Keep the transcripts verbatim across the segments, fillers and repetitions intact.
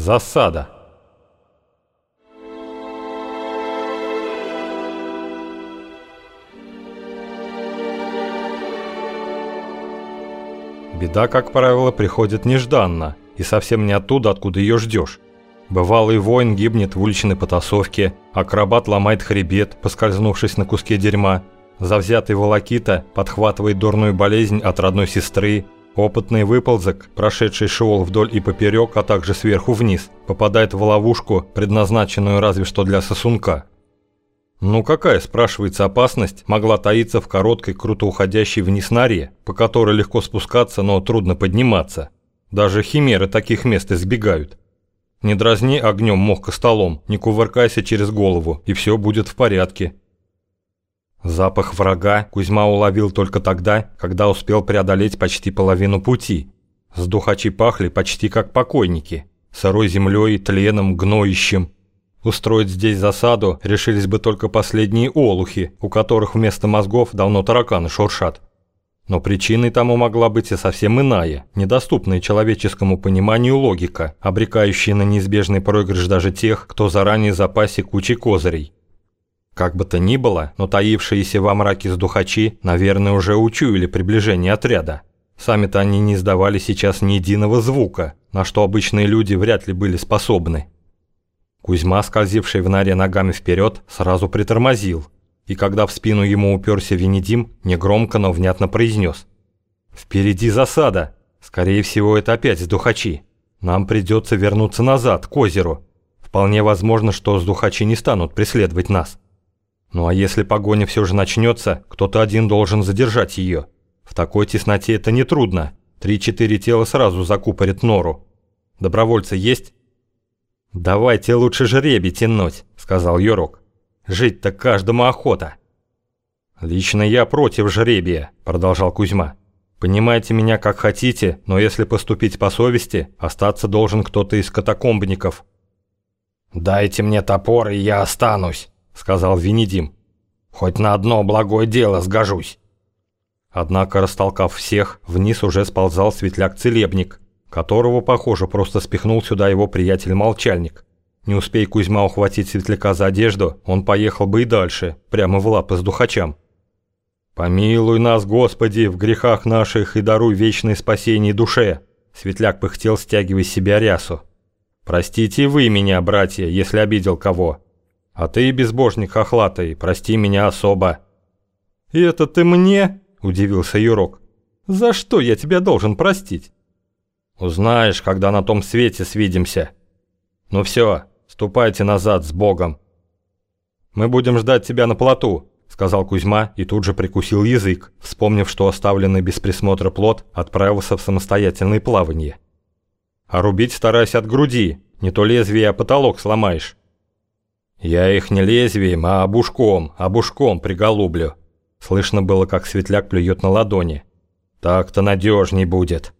Засада. Беда, как правило, приходит нежданно и совсем не оттуда, откуда ее ждешь. Бывалый воин гибнет в уличной потасовке, акробат ломает хребет, поскользнувшись на куске дерьма, завзятый волокита подхватывает дурную болезнь от родной сестры, опытный выползок, прошедший шеол вдоль и поперек, а также сверху вниз, попадает в ловушку, предназначенную разве что для сосунка. Ну какая, спрашивается, опасность могла таиться в короткой, круто уходящей вниз норе, по которой легко спускаться, но трудно подниматься? Даже химеры таких мест избегают. Не дразни огнем мох столом, не кувыркайся через голову, и все будет в порядке. Запах врага Кузьма уловил только тогда, когда успел преодолеть почти половину пути. Сдухачи пахли почти как покойники, сырой землей, тленом, гноищем. Устроить здесь засаду решились бы только последние олухи, у которых вместо мозгов давно тараканы шуршат. Но причиной тому могла быть и совсем иная, недоступная человеческому пониманию логика, обрекающая на неизбежный проигрыш даже тех, кто заранее запасе кучей козырей. Как бы то ни было, но таившиеся во мраке сдухачи, наверное, уже учуяли приближение отряда. Сами-то они не издавали сейчас ни единого звука, на что обычные люди вряд ли были способны. Кузьма, скользивший в норе ногами вперед, сразу притормозил, и когда в спину ему уперся Венедим, негромко, но внятно произнес: «Впереди засада. Скорее всего, это опять сдухачи. Нам придется вернуться назад, к озеру. Вполне возможно, что сдухачи не станут преследовать нас. Ну а если погоня все же начнется, кто-то один должен задержать ее. В такой тесноте это нетрудно. Три-четыре тела сразу закупорят нору. Добровольцы есть?» «Давайте лучше жребий тянуть», — сказал Юрок. «Жить-то каждому охота». «Лично я против жребия», — продолжал Кузьма. «Понимаете меня как хотите, но если поступить по совести, остаться должен кто-то из катакомбников». «Дайте мне топор, и я останусь», — сказал Венедим. «Хоть на одно благое дело сгожусь». Однако, растолкав всех, вниз уже сползал светляк-целебник, которого, похоже, просто спихнул сюда его приятель-молчальник. Не успей Кузьма ухватить светляка за одежду, он поехал бы и дальше, прямо в лапы сдухачам. «Помилуй нас, Господи, в грехах наших и даруй вечное спасение душе!» Светляк пыхтел, стягивая с себя рясу. «Простите вы меня, братья, если обидел кого. А ты, безбожник хохлатый, прости меня особо». «И это ты мне?» – удивился Юрок. «За что я тебя должен простить?» «Узнаешь, когда на том свете свидимся. Ну все, ступайте назад с Богом». «Мы будем ждать тебя на плоту», — сказал Кузьма и тут же прикусил язык, вспомнив, что оставленный без присмотра плот отправился в самостоятельное плавание. «А рубить старайся от груди, не то лезвие, а потолок сломаешь». «Я их не лезвием, а обушком, обушком приголублю». Слышно было, как светляк плюет на ладони. «Так-то надежней будет».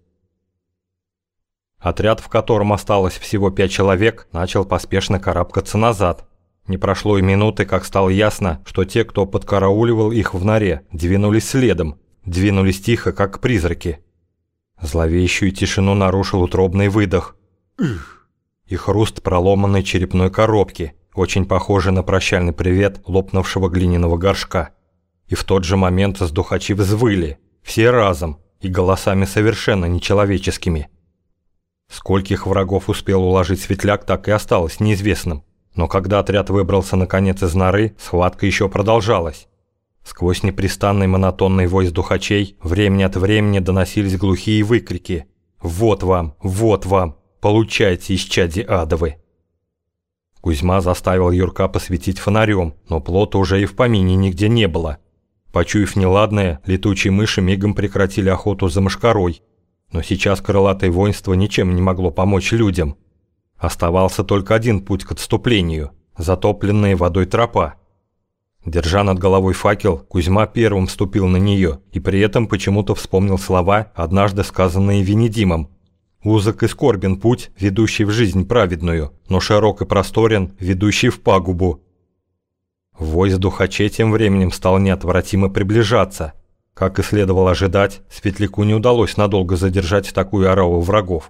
Отряд, в котором осталось всего пять человек, начал поспешно карабкаться назад. Не прошло и минуты, как стало ясно, что те, кто подкарауливал их в норе, двинулись следом, двинулись тихо, как призраки. Зловещую тишину нарушил утробный выдох. Их! И хруст проломанной черепной коробки, очень похожий на прощальный привет лопнувшего глиняного горшка. И в тот же момент сдухачи взвыли, все разом, и голосами совершенно нечеловеческими. Скольких врагов успел уложить светляк, так и осталось неизвестным. Но когда отряд выбрался наконец из норы, схватка еще продолжалась. Сквозь непрестанный монотонный вой сдухачей времени от времени доносились глухие выкрики: «Вот вам! Вот вам! Получайте, исчадья адовы!» Кузьма заставил Юрка посветить фонарем, но плота уже и в помине нигде не было. Почуяв неладное, летучие мыши мигом прекратили охоту за мошкарой. Но сейчас крылатое воинство ничем не могло помочь людям. Оставался только один путь к отступлению – затопленная водой тропа. Держа над головой факел, Кузьма первым вступил на нее и при этом почему-то вспомнил слова, однажды сказанные Венедимом. «Узок и скорбен путь, ведущий в жизнь праведную, но широк и просторен, ведущий в пагубу». Вой сдухачей тем временем стал неотвратимо приближаться. Как и следовало ожидать, Светляку не удалось надолго задержать такую ораву врагов.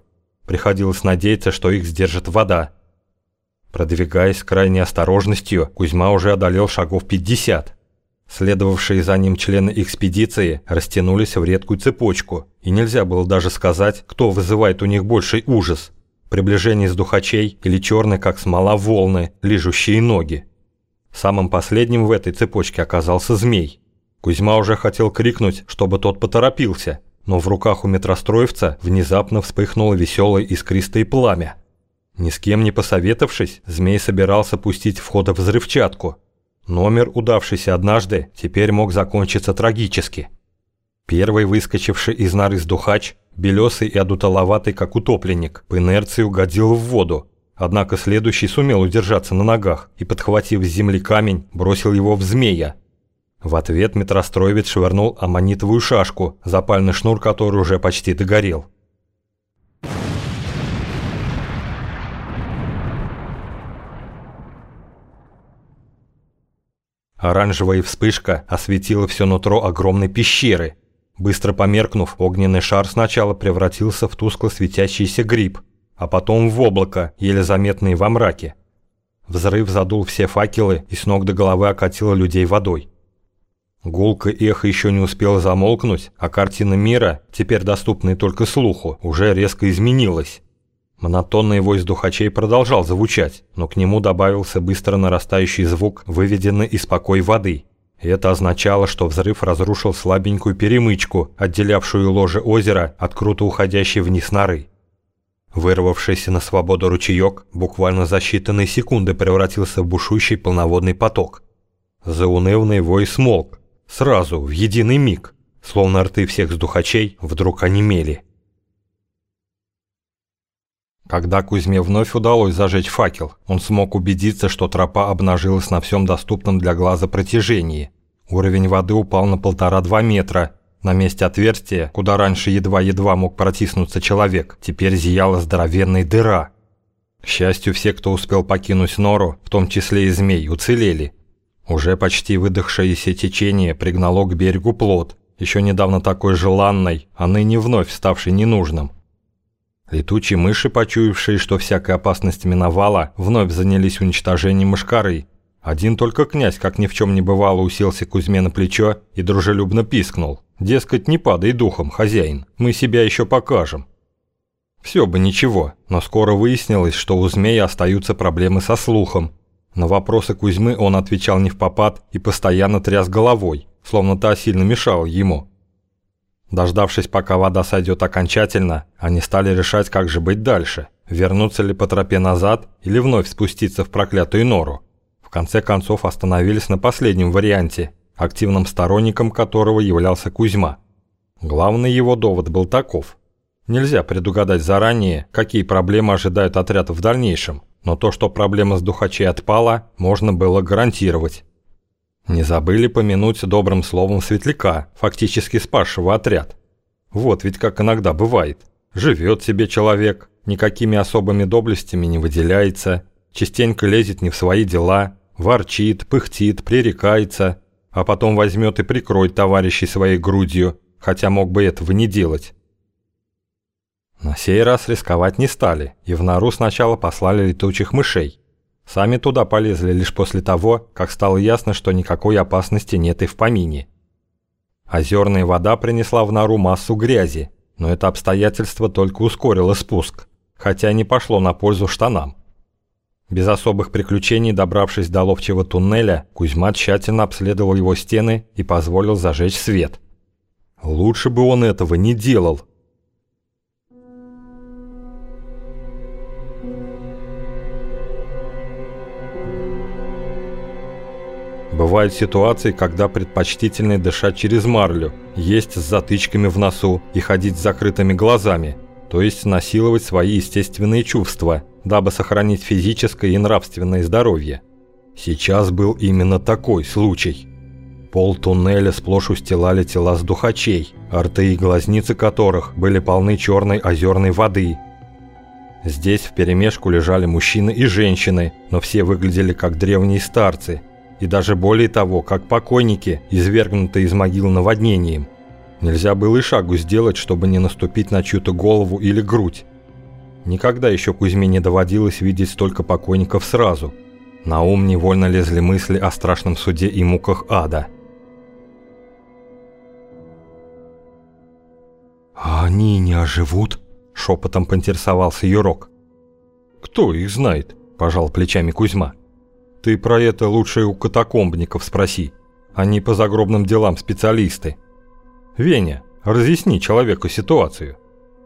Приходилось надеяться, что их сдержит вода. Продвигаясь с крайней осторожностью, Кузьма уже одолел шагов пятьдесят. Следовавшие за ним члены экспедиции растянулись в редкую цепочку, и нельзя было даже сказать, кто вызывает у них больший ужас – приближение сдухачей или черные, как смола, волны, лижущие ноги. Самым последним в этой цепочке оказался змей. Кузьма уже хотел крикнуть, чтобы тот поторопился, но в руках у метростроевца внезапно вспыхнуло веселое искристое пламя. Ни с кем не посоветовавшись, змей собирался пустить в ход взрывчатку. Номер, удавшийся однажды, теперь мог закончиться трагически. Первый выскочивший из норы сдухач, белесый и одутоловатый, как утопленник, по инерции угодил в воду. Однако следующий сумел удержаться на ногах и, подхватив с земли камень, бросил его в змея. В ответ метростроевец швырнул аммонитовую шашку, запальный шнур которой уже почти догорел. Оранжевая вспышка осветила все нутро огромной пещеры. Быстро померкнув, огненный шар сначала превратился в тускло светящийся гриб, а потом в облако, еле заметное во мраке. Взрыв задул все факелы и с ног до головы окатило людей водой. Гулко эхо еще не успело замолкнуть, а картина мира, теперь доступная только слуху, уже резко изменилась. Монотонный вой сдухачей продолжал звучать, но к нему добавился быстро нарастающий звук, выведенный из покоя воды. И это означало, что взрыв разрушил слабенькую перемычку, отделявшую ложе озера от круто уходящей вниз норы. Вырвавшийся на свободу ручеек буквально за считанные секунды превратился в бушующий полноводный поток. Заунывный вой смолк, сразу, в единый миг, словно рты всех сдухачей вдруг онемели. Когда Кузьме вновь удалось зажечь факел, он смог убедиться, что тропа обнажилась на всем доступном для глаза протяжении. Уровень воды упал на полтора-два метра. На месте отверстия, куда раньше едва-едва мог протиснуться человек, теперь зияла здоровенная дыра. К счастью, все, кто успел покинуть нору, в том числе и змей, уцелели. Уже почти выдохшееся течение пригнало к берегу плот, еще недавно такой желанной, а ныне вновь ставший ненужным. Летучие мыши, почуявшие, что всякая опасность миновала, вновь занялись уничтожением мошкары. Один только князь, как ни в чем не бывало, уселся Кузьме на плечо и дружелюбно пискнул. Дескать, не падай духом, хозяин, мы себя еще покажем. Все бы ничего, но скоро выяснилось, что у змея остаются проблемы со слухом. На вопросы Кузьмы он отвечал невпопад и постоянно тряс головой, словно та сильно мешала ему. Дождавшись, пока вода сойдет окончательно, они стали решать, как же быть дальше, вернуться ли по тропе назад или вновь спуститься в проклятую нору. В конце концов остановились на последнем варианте, активным сторонником которого являлся Кузьма. Главный его довод был таков. Нельзя предугадать заранее, какие проблемы ожидают отряд в дальнейшем, но то, что проблема сдухачей отпала, можно было гарантировать. Не забыли помянуть добрым словом светляка, фактически спасшего отряд. Вот ведь как иногда бывает. Живет себе человек, никакими особыми доблестями не выделяется, частенько лезет не в свои дела, ворчит, пыхтит, пререкается, а потом возьмет и прикроет товарищей своей грудью, хотя мог бы этого не делать. На сей раз рисковать не стали, и в нору сначала послали летучих мышей. Сами туда полезли лишь после того, как стало ясно, что никакой опасности нет и в помине. Озерная вода принесла в нору массу грязи, но это обстоятельство только ускорило спуск, хотя не пошло на пользу штанам. Без особых приключений, добравшись до ловчего туннеля, Кузьма тщательно обследовал его стены и позволил зажечь свет. Лучше бы он этого не делал. Бывают ситуации, когда предпочтительнее дышать через марлю, есть с затычками в носу и ходить с закрытыми глазами, то есть насиловать свои естественные чувства, дабы сохранить физическое и нравственное здоровье. Сейчас был именно такой случай. Пол туннеля сплошь устилали тела сдухачей, рты и глазницы которых были полны черной озерной воды. Здесь вперемешку лежали мужчины и женщины, но все выглядели как древние старцы, и даже более того, как покойники, извергнутые из могил наводнением. Нельзя было и шагу сделать, чтобы не наступить на чью-то голову или грудь. Никогда еще Кузьме не доводилось видеть столько покойников сразу. На ум невольно лезли мысли о страшном суде и муках ада. «А они не оживут?» – шепотом поинтересовался Юрок. «Кто их знает?» – пожал плечами Кузьма. «Ты про это лучше у катакомбников спроси. Они по загробным делам специалисты. Веня, разъясни человеку ситуацию».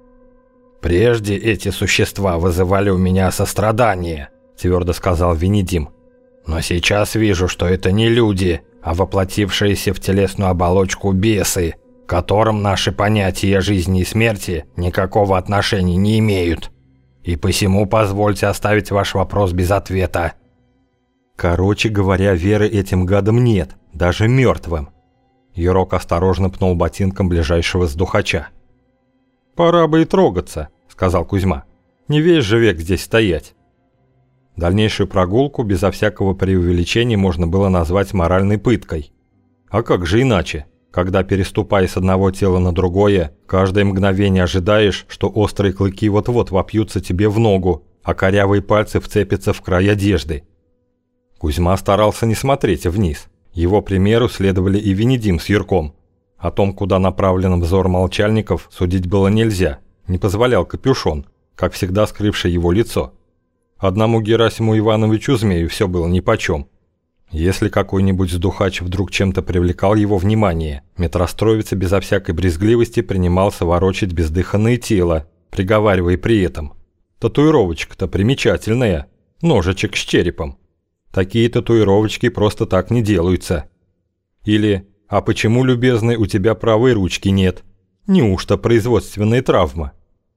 «Прежде эти существа вызывали у меня сострадание», – твердо сказал Венедим. «Но сейчас вижу, что это не люди, а воплотившиеся в телесную оболочку бесы, к которым наши понятия жизни и смерти никакого отношения не имеют. И посему позвольте оставить ваш вопрос без ответа». Короче говоря, веры этим гадам нет, даже мертвым. Юрок осторожно пнул ботинком ближайшего сдухача. «Пора бы и трогаться», — сказал Кузьма. «Не весь же век здесь стоять». Дальнейшую прогулку безо всякого преувеличения можно было назвать моральной пыткой. А как же иначе, когда, переступая с одного тела на другое, каждое мгновение ожидаешь, что острые клыки вот-вот вопьются тебе в ногу, а корявые пальцы вцепятся в край одежды. Кузьма старался не смотреть вниз. Его примеру следовали и Венедим с Юрком. О том, куда направлен взор молчальников, судить было нельзя, не позволял капюшон, как всегда скрывший его лицо. Одному Герасиму Ивановичу Змею все было нипочем. Если какой-нибудь сдухач вдруг чем-то привлекал его внимание, метростроевец безо всякой брезгливости принимался ворочать бездыханное тело, приговаривая при этом: «Татуировочка-то примечательная, ножичек с черепом. Такие татуировочки просто так не делаются». Или: «А почему, любезный, у тебя правой ручки нет? Неужто производственная травма?»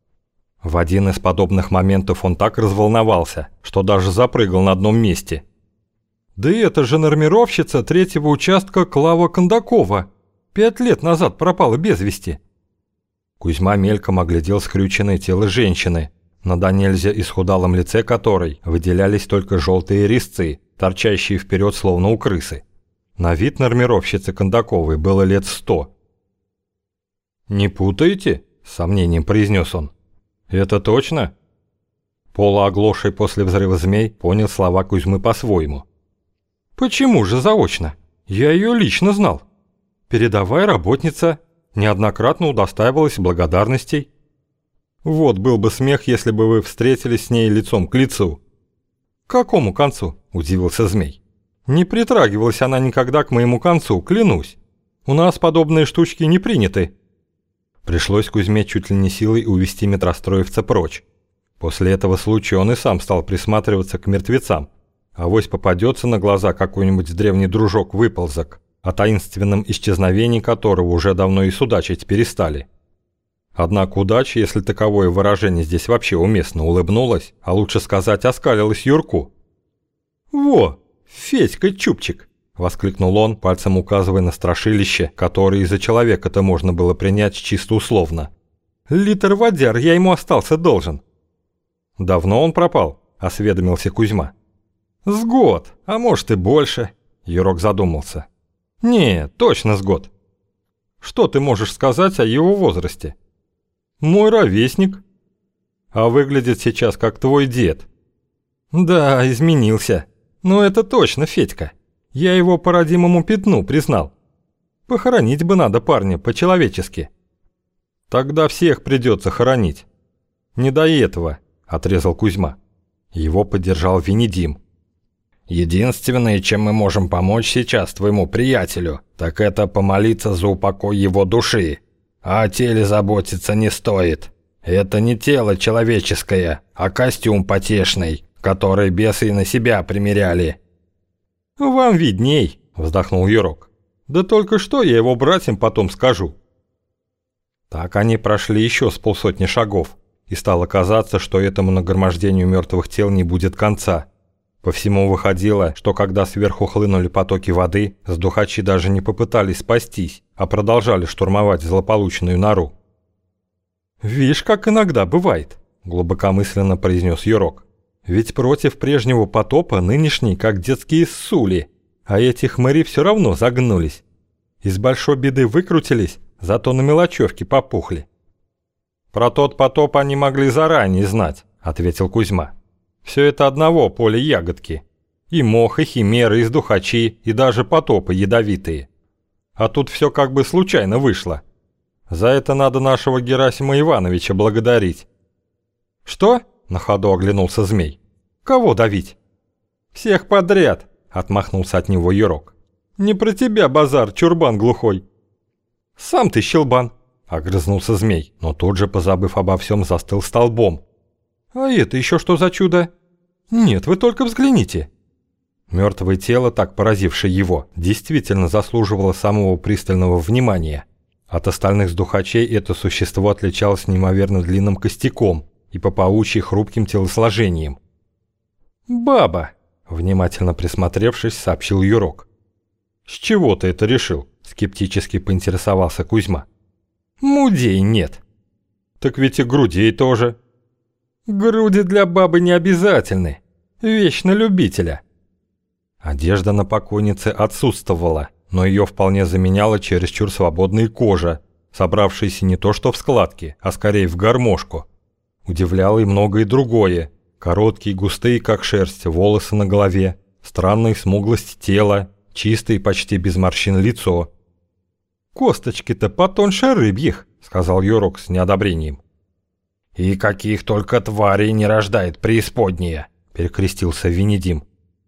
В один из подобных моментов он так разволновался, что даже запрыгал на одном месте. «Да это же нормировщица третьего участка Клава Кондакова. Пять лет назад пропала без вести». Кузьма мельком оглядел скрюченное тело женщины, на до нельзя исхудалом лице которой выделялись только желтые резцы, торчащие вперед словно у крысы. На вид нормировщицы Кондаковой было лет сто. «Не путаете?» – с сомнением произнес он. «Это точно?» Полуоглохший после взрыва Змей понял слова Кузьмы по-своему. «Почему же заочно? Я ее лично знал. Передовая работница, неоднократно удостаивалась благодарностей. Вот был бы смех, если бы вы встретились с ней лицом к лицу». «К какому концу?» – удивился Змей. «Не притрагивалась она никогда к моему концу, клянусь. У нас подобные штучки не приняты». Пришлось Кузьме чуть ли не силой увести метростроевца прочь. После этого случая он и сам стал присматриваться к мертвецам. Авось попадется на глаза какой-нибудь древний дружок-выползок, о таинственном исчезновении которого уже давно и судачить перестали. Однако удача, если таковое выражение здесь вообще уместно, улыбнулась, а лучше сказать, оскалилась Юрку. «Во! Федька Чубчик!» – воскликнул он, пальцем указывая на страшилище, которое из-за человека-то можно было принять чисто условно. «Литр водяр я ему остался должен». «Давно он пропал?» – осведомился Кузьма. «С год, а может и больше», – Юрок задумался. «Не, точно с год. Что ты можешь сказать о его возрасте?» «Мой ровесник. А выглядит сейчас как твой дед». «Да, изменился. Но это точно Федька. Я его по родимому пятну признал. Похоронить бы надо парня по-человечески». «Тогда всех придется хоронить». «Не до этого», – отрезал Кузьма. Его поддержал Венедим. «Единственное, чем мы можем помочь сейчас твоему приятелю, так это помолиться за упокой его души. А о теле заботиться не стоит. Это не тело человеческое, а костюм потешный, который бесы на себя примеряли». «Вам видней», – вздохнул Юрок. «Да только что я его братьям потом скажу». Так они прошли еще с полсотни шагов, и стало казаться, что этому нагромождению мертвых тел не будет конца. По всему выходило, что когда сверху хлынули потоки воды, сдухачи даже не попытались спастись, а продолжали штурмовать злополучную нору. «Вишь, как иногда бывает», – глубокомысленно произнес Юрок. «Ведь против прежнего потопа нынешний, как детские ссули, а эти хмыри все равно загнулись. Из большой беды выкрутились, зато на мелочевке попухли». «Про тот потоп они могли заранее знать», – ответил Кузьма. «Все это одного поля ягодки. И мох, и химеры, и сдухачи, и даже потопы ядовитые. А тут все как бы случайно вышло. За это надо нашего Герасима Ивановича благодарить». «Что?» – на ходу оглянулся змей. «Кого давить?» «Всех подряд», – отмахнулся от него Юрок. «Не про тебя базар, чурбан глухой». «Сам ты щелбан», – огрызнулся змей, но тут же, позабыв обо всем, застыл столбом. «А это еще что за чудо? Нет, вы только взгляните». Мертвое тело, так поразившее его, действительно заслуживало самого пристального внимания. От остальных сдухачей это существо отличалось неимоверно длинным костяком и по паучьи хрупким телосложением. «Баба!» – внимательно присмотревшись, сообщил Юрок. «С чего ты это решил?» – скептически поинтересовался Кузьма. «Мудей нет». «Так ведь и грудей тоже». «Груди для бабы не обязательны. Вещь на любителя». Одежда на покойнице отсутствовала, но ее вполне заменяла чересчур свободная кожа, собравшаяся не то что в складки, а скорее в гармошку. Удивляло и многое другое. Короткие, густые, как шерсть, волосы на голове, странная смуглость тела, чистое, почти без морщин лицо. «Косточки-то потоньше рыбьих», — сказал Юрок с неодобрением. «И каких только тварей не рождает преисподняя», — перекрестился Венедим.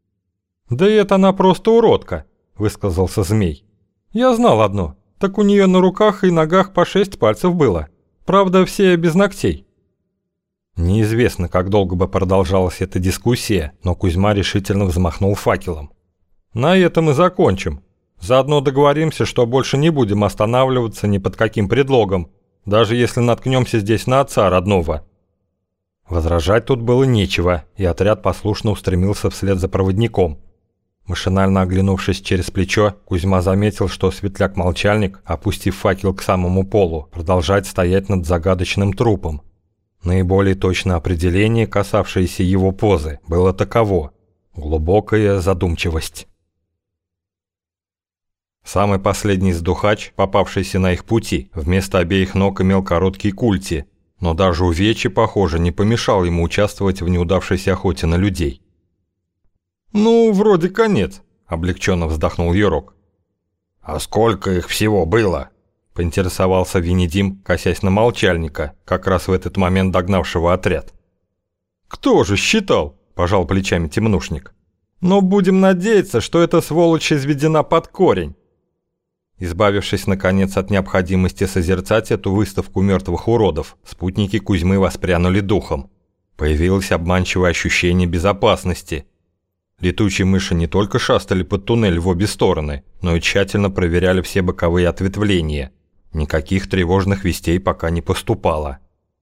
«Да это она просто уродка», — высказался змей. «Я знал одно, так у нее на руках и ногах по шесть пальцев было. Правда, все без ногтей». Неизвестно, как долго бы продолжалась эта дискуссия, но Кузьма решительно взмахнул факелом. «На этом и закончим. Заодно договоримся, что больше не будем останавливаться ни под каким предлогом, даже если наткнемся здесь на отца родного». Возражать тут было нечего, и отряд послушно устремился вслед за проводником. Машинально оглянувшись через плечо, Кузьма заметил, что светляк-молчальник, опустив факел к самому полу, продолжает стоять над загадочным трупом. Наиболее точное определение, касавшееся его позы, было таково – глубокая задумчивость. Самый последний сдухач, попавшийся на их пути, вместо обеих ног имел короткие культи, но даже увечье, похоже, не помешало ему участвовать в неудавшейся охоте на людей. «Ну, вроде конец», – облегченно вздохнул Юрок. «А сколько их всего было?» – поинтересовался Венедим, косясь на молчальника, как раз в этот момент догнавшего отряд. «Кто же считал?» – пожал плечами темнушник. «Но будем надеяться, что эта сволочь изведена под корень». Избавившись, наконец, от необходимости созерцать эту выставку мертвых уродов, спутники Кузьмы воспрянули духом. Появилось обманчивое ощущение безопасности. Летучие мыши не только шастали под туннель в обе стороны, но и тщательно проверяли все боковые ответвления. Никаких тревожных вестей пока не поступало.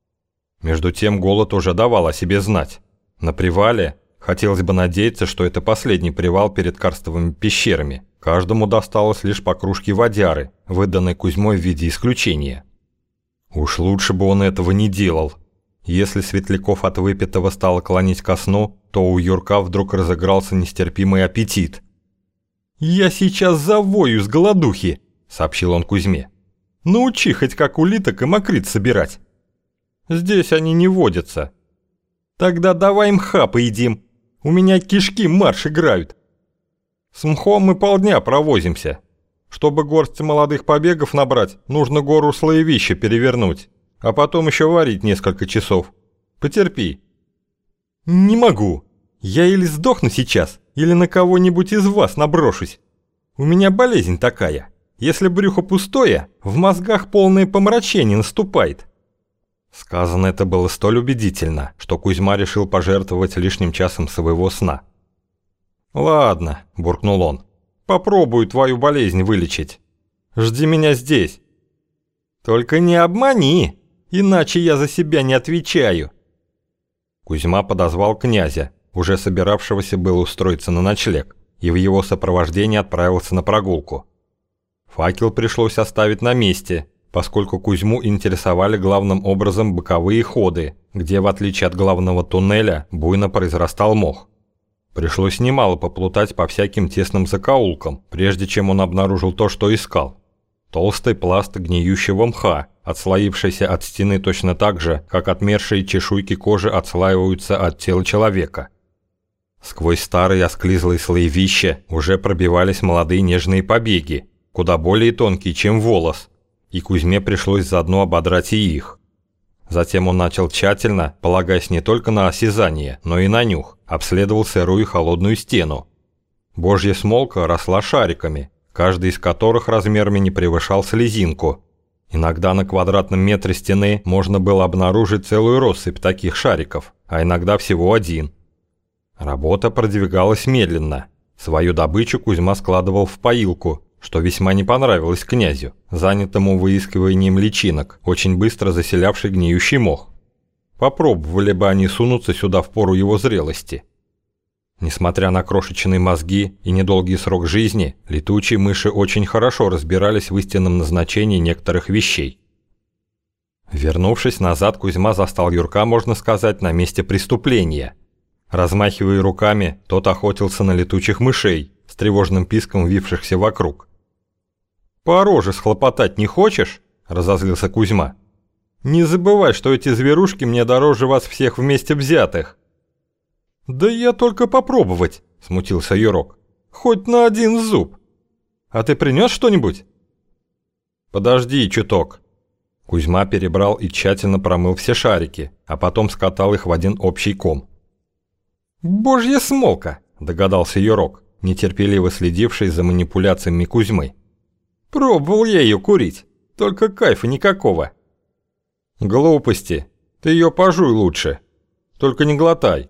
Между тем голод уже давал о себе знать. На привале, хотелось бы надеяться, что это последний привал перед карстовыми пещерами, каждому досталось лишь по кружке водяры, выданной Кузьмой в виде исключения. Уж лучше бы он этого не делал. Если Светляков от выпитого стало клонить ко сну, то у Юрка вдруг разыгрался нестерпимый аппетит. «Я сейчас завою с голодухи», — сообщил он Кузьме. «Научи хоть как улиток и мокриц собирать». «Здесь они не водятся». «Тогда давай мха поедим. У меня кишки марш играют». «С мхом мы полдня провозимся. Чтобы горсть молодых побегов набрать, нужно гору слоевища перевернуть, а потом еще варить несколько часов. Потерпи». «Не могу. Я или сдохну сейчас, или на кого-нибудь из вас наброшусь. У меня болезнь такая. Если брюхо пустое, в мозгах полное помрачение наступает». Сказано это было столь убедительно, что Кузьма решил пожертвовать лишним часом своего сна. «Ладно», – буркнул он, – «попробую твою болезнь вылечить. Жди меня здесь». «Только не обмани, иначе я за себя не отвечаю». Кузьма подозвал князя, уже собиравшегося было устроиться на ночлег, и в его сопровождении отправился на прогулку. Факел пришлось оставить на месте, поскольку Кузьму интересовали главным образом боковые ходы, где, в отличие от главного туннеля, буйно произрастал мох. Пришлось немало поплутать по всяким тесным закоулкам, прежде чем он обнаружил то, что искал. Толстый пласт гниющего мха, отслоившийся от стены точно так же, как отмершие чешуйки кожи отслаиваются от тела человека. Сквозь старые осклизлые слоевища уже пробивались молодые нежные побеги, куда более тонкие, чем волос, и Кузьме пришлось заодно ободрать и их. Затем он начал тщательно, полагаясь не только на осязание, но и на нюх, обследовал сырую холодную стену. Божья смолка росла шариками, каждый из которых размерами не превышал слезинку. Иногда на квадратном метре стены можно было обнаружить целую россыпь таких шариков, а иногда всего один. Работа продвигалась медленно. Свою добычу Кузьма складывал в поилку, что весьма не понравилось князю, занятому выискиванием личинок, очень быстро заселявший гниющий мох. Попробовали бы они сунуться сюда в пору его зрелости. Несмотря на крошечные мозги и недолгий срок жизни, летучие мыши очень хорошо разбирались в истинном назначении некоторых вещей. Вернувшись назад, Кузьма застал Юрка, можно сказать, на месте преступления. Размахивая руками, тот охотился на летучих мышей, с тревожным писком вившихся вокруг. «По роже схлопотать не хочешь?» – разозлился Кузьма. «Не забывай, что эти зверушки мне дороже вас всех вместе взятых». «Да я только попробовать», – смутился Юрок. «Хоть на один зуб. А ты принес что-нибудь?» «Подожди чуток». Кузьма перебрал и тщательно промыл все шарики, а потом скатал их в один общий ком. «Божья смолка», – догадался Юрок, нетерпеливо следивший за манипуляциями Кузьмы. «Пробовал я ее курить, только кайфа никакого». «Глупости, ты ее пожуй лучше, только не глотай».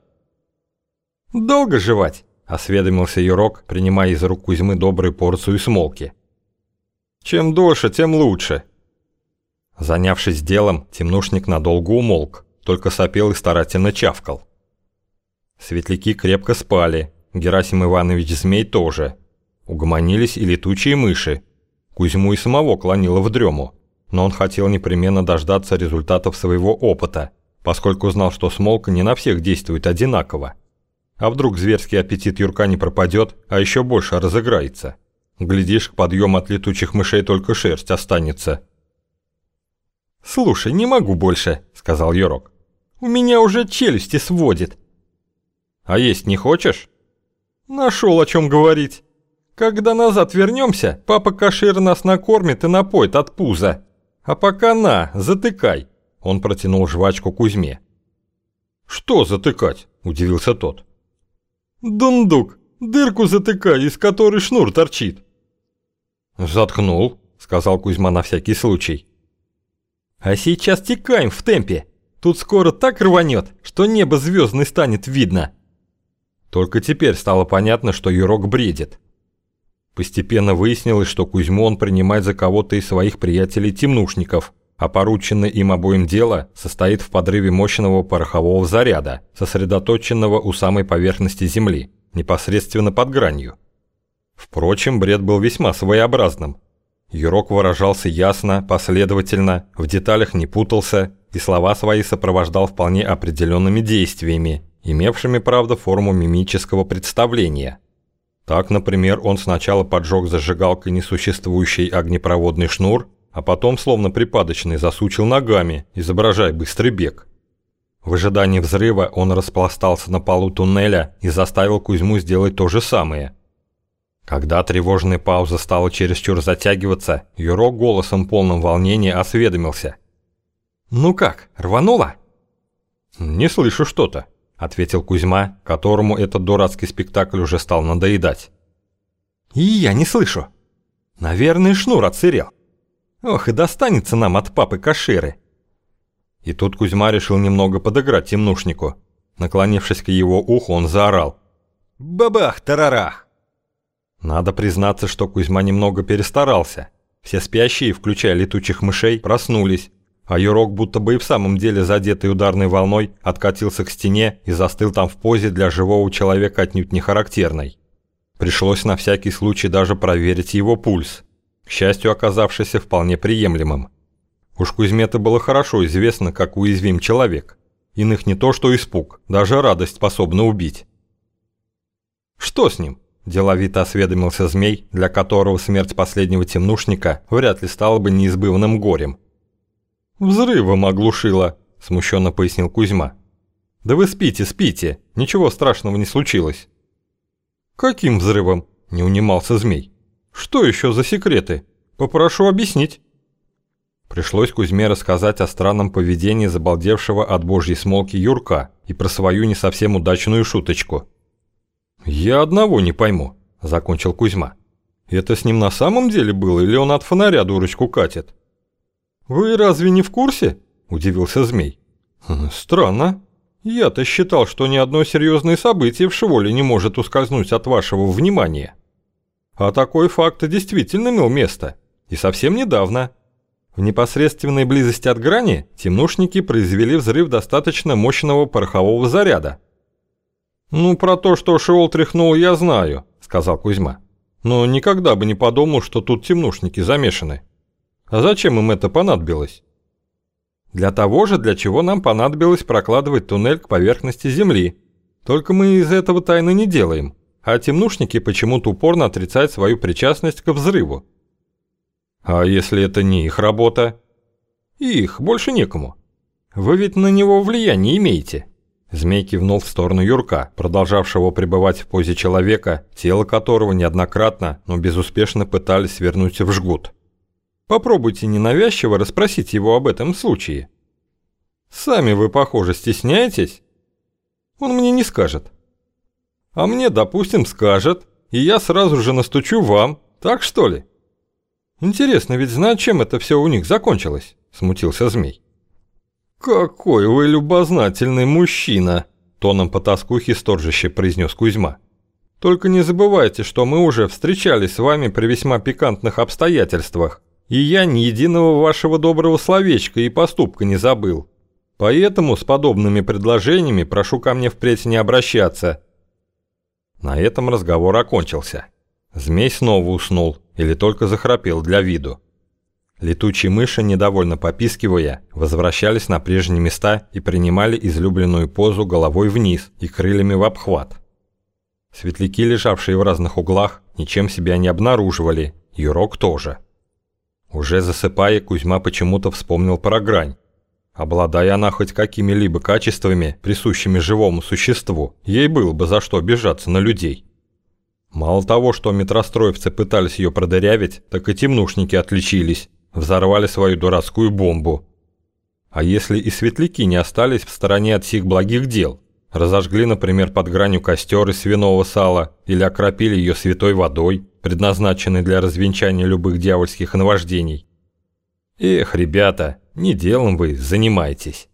«Долго жевать?» – осведомился Юрок, принимая из рук Кузьмы добрую порцию смолки. «Чем дольше, тем лучше». Занявшись делом, темнушник надолго умолк, только сопел и старательно чавкал. Светляки крепко спали, Герасим Иванович Змей тоже. Угомонились и летучие мыши. Кузьму и самого клонило в дрему, но он хотел непременно дождаться результатов своего опыта, поскольку знал, что смолка не на всех действует одинаково. А вдруг зверский аппетит Юрка не пропадет, а еще больше разыграется. Глядишь, к подъему от летучих мышей только шерсть останется. «Слушай, не могу больше», — сказал Юрок. «У меня уже челюсти сводит». «А есть не хочешь?» «Нашел о чем говорить. Когда назад вернемся, папа Кашир нас накормит и напоит от пуза. А пока на, затыкай». Он протянул жвачку Кузьме. «Что затыкать?» – удивился тот. «Дундук, дырку затыкай, из которой шнур торчит». «Заткнул», – сказал Кузьма на всякий случай. «А сейчас текаем в темпе. Тут скоро так рванет, что небо звездное станет видно». Только теперь стало понятно, что Юрок бредит. Постепенно выяснилось, что Кузьму он принимает за кого-то из своих приятелей-темнушников, а порученное им обоим дело состоит в подрыве мощного порохового заряда, сосредоточенного у самой поверхности земли, непосредственно под гранью. Впрочем, бред был весьма своеобразным. Юрок выражался ясно, последовательно, в деталях не путался и слова свои сопровождал вполне определенными действиями, имевшими, правда, форму мимического представления. Так, например, он сначала поджег зажигалкой несуществующий огнепроводный шнур, а потом, словно припадочный, засучил ногами, изображая быстрый бег. В ожидании взрыва он распластался на полу туннеля и заставил Кузьму сделать то же самое. Когда тревожная пауза стала чересчур затягиваться, Юрок голосом полным волнения осведомился. «Ну как, рвануло?» «Не слышу что-то», — ответил Кузьма, которому этот дурацкий спектакль уже стал надоедать. «И я не слышу. Наверное, шнур отсырел. Ох, и достанется нам от папы Каширы». И тут Кузьма решил немного подыграть темнушнику. Наклонившись к его уху, он заорал. «Бабах-тарарах!» Надо признаться, что Кузьма немного перестарался. Все спящие, включая летучих мышей, проснулись, а Юрок, будто бы и в самом деле задетый ударной волной, откатился к стене и застыл там в позе для живого человека отнюдь не характерной. Пришлось на всякий случай даже проверить его пульс, к счастью, оказавшийся вполне приемлемым. Уж Кузьме-то было хорошо известно, как уязвим человек. Иных не то что испуг, даже радость способна убить. «Что с ним?» – деловито осведомился Змей, для которого смерть последнего темнушника вряд ли стала бы неизбывным горем. «Взрывом оглушило», – смущенно пояснил Кузьма. «Да вы спите, спите, ничего страшного не случилось». «Каким взрывом?» – не унимался Змей. «Что еще за секреты? Попрошу объяснить». Пришлось Кузьме рассказать о странном поведении забалдевшего от божьей смолки Юрка и про свою не совсем удачную шуточку. «Я одного не пойму», – закончил Кузьма. «Это с ним на самом деле было или он от фонаря дурочку катит?» «Вы разве не в курсе?» – удивился Змей. «Странно. Я-то считал, что ни одно серьезное событие в Шиволе не может ускользнуть от вашего внимания. А такой факт действительно имел место. И совсем недавно. В непосредственной близости от грани темнушники произвели взрыв достаточно мощного порохового заряда». «Ну, про то, что Шиол тряхнул, я знаю», – сказал Кузьма. «Но никогда бы не подумал, что тут темнушники замешаны. А зачем им это понадобилось?» «Для того же, для чего нам понадобилось прокладывать туннель к поверхности Земли. Только мы из этого тайны не делаем, а темнушники почему-то упорно отрицают свою причастность к взрыву». «А если это не их работа?» «Их, больше некому. Вы ведь на него влияния имеете». Змей кивнул в сторону Юрка, продолжавшего пребывать в позе человека, тело которого неоднократно, но безуспешно пытались свернуть в жгут. «Попробуйте ненавязчиво расспросить его об этом случае». «Сами вы, похоже, стесняетесь?» «Он мне не скажет». «А мне, допустим, скажет, и я сразу же настучу вам, так что ли?» «Интересно ведь знать, чем это все у них закончилось?» – смутился Змей. «Какой вы любознательный мужчина!» – тоном потаскухи сторжище произнес Кузьма. «Только не забывайте, что мы уже встречались с вами при весьма пикантных обстоятельствах, и я ни единого вашего доброго словечка и поступка не забыл. Поэтому с подобными предложениями прошу ко мне впредь не обращаться». На этом разговор окончился. Змей снова уснул или только захрапел для виду. Летучие мыши, недовольно попискивая, возвращались на прежние места и принимали излюбленную позу головой вниз и крыльями в обхват. Светляки, лежавшие в разных углах, ничем себя не обнаруживали, Юрок тоже. Уже засыпая, Кузьма почему-то вспомнил про грань. Обладая она хоть какими-либо качествами, присущими живому существу, ей было бы за что обижаться на людей. Мало того, что метростроевцы пытались ее продырявить, так и темнушники отличились. Взорвали свою дурацкую бомбу. А если и светляки не остались в стороне от сих благих дел, разожгли, например, под гранью костер из свиного сала или окропили ее святой водой, предназначенной для развенчания любых дьявольских наваждений. Эх, ребята, не делом вы занимаетесь.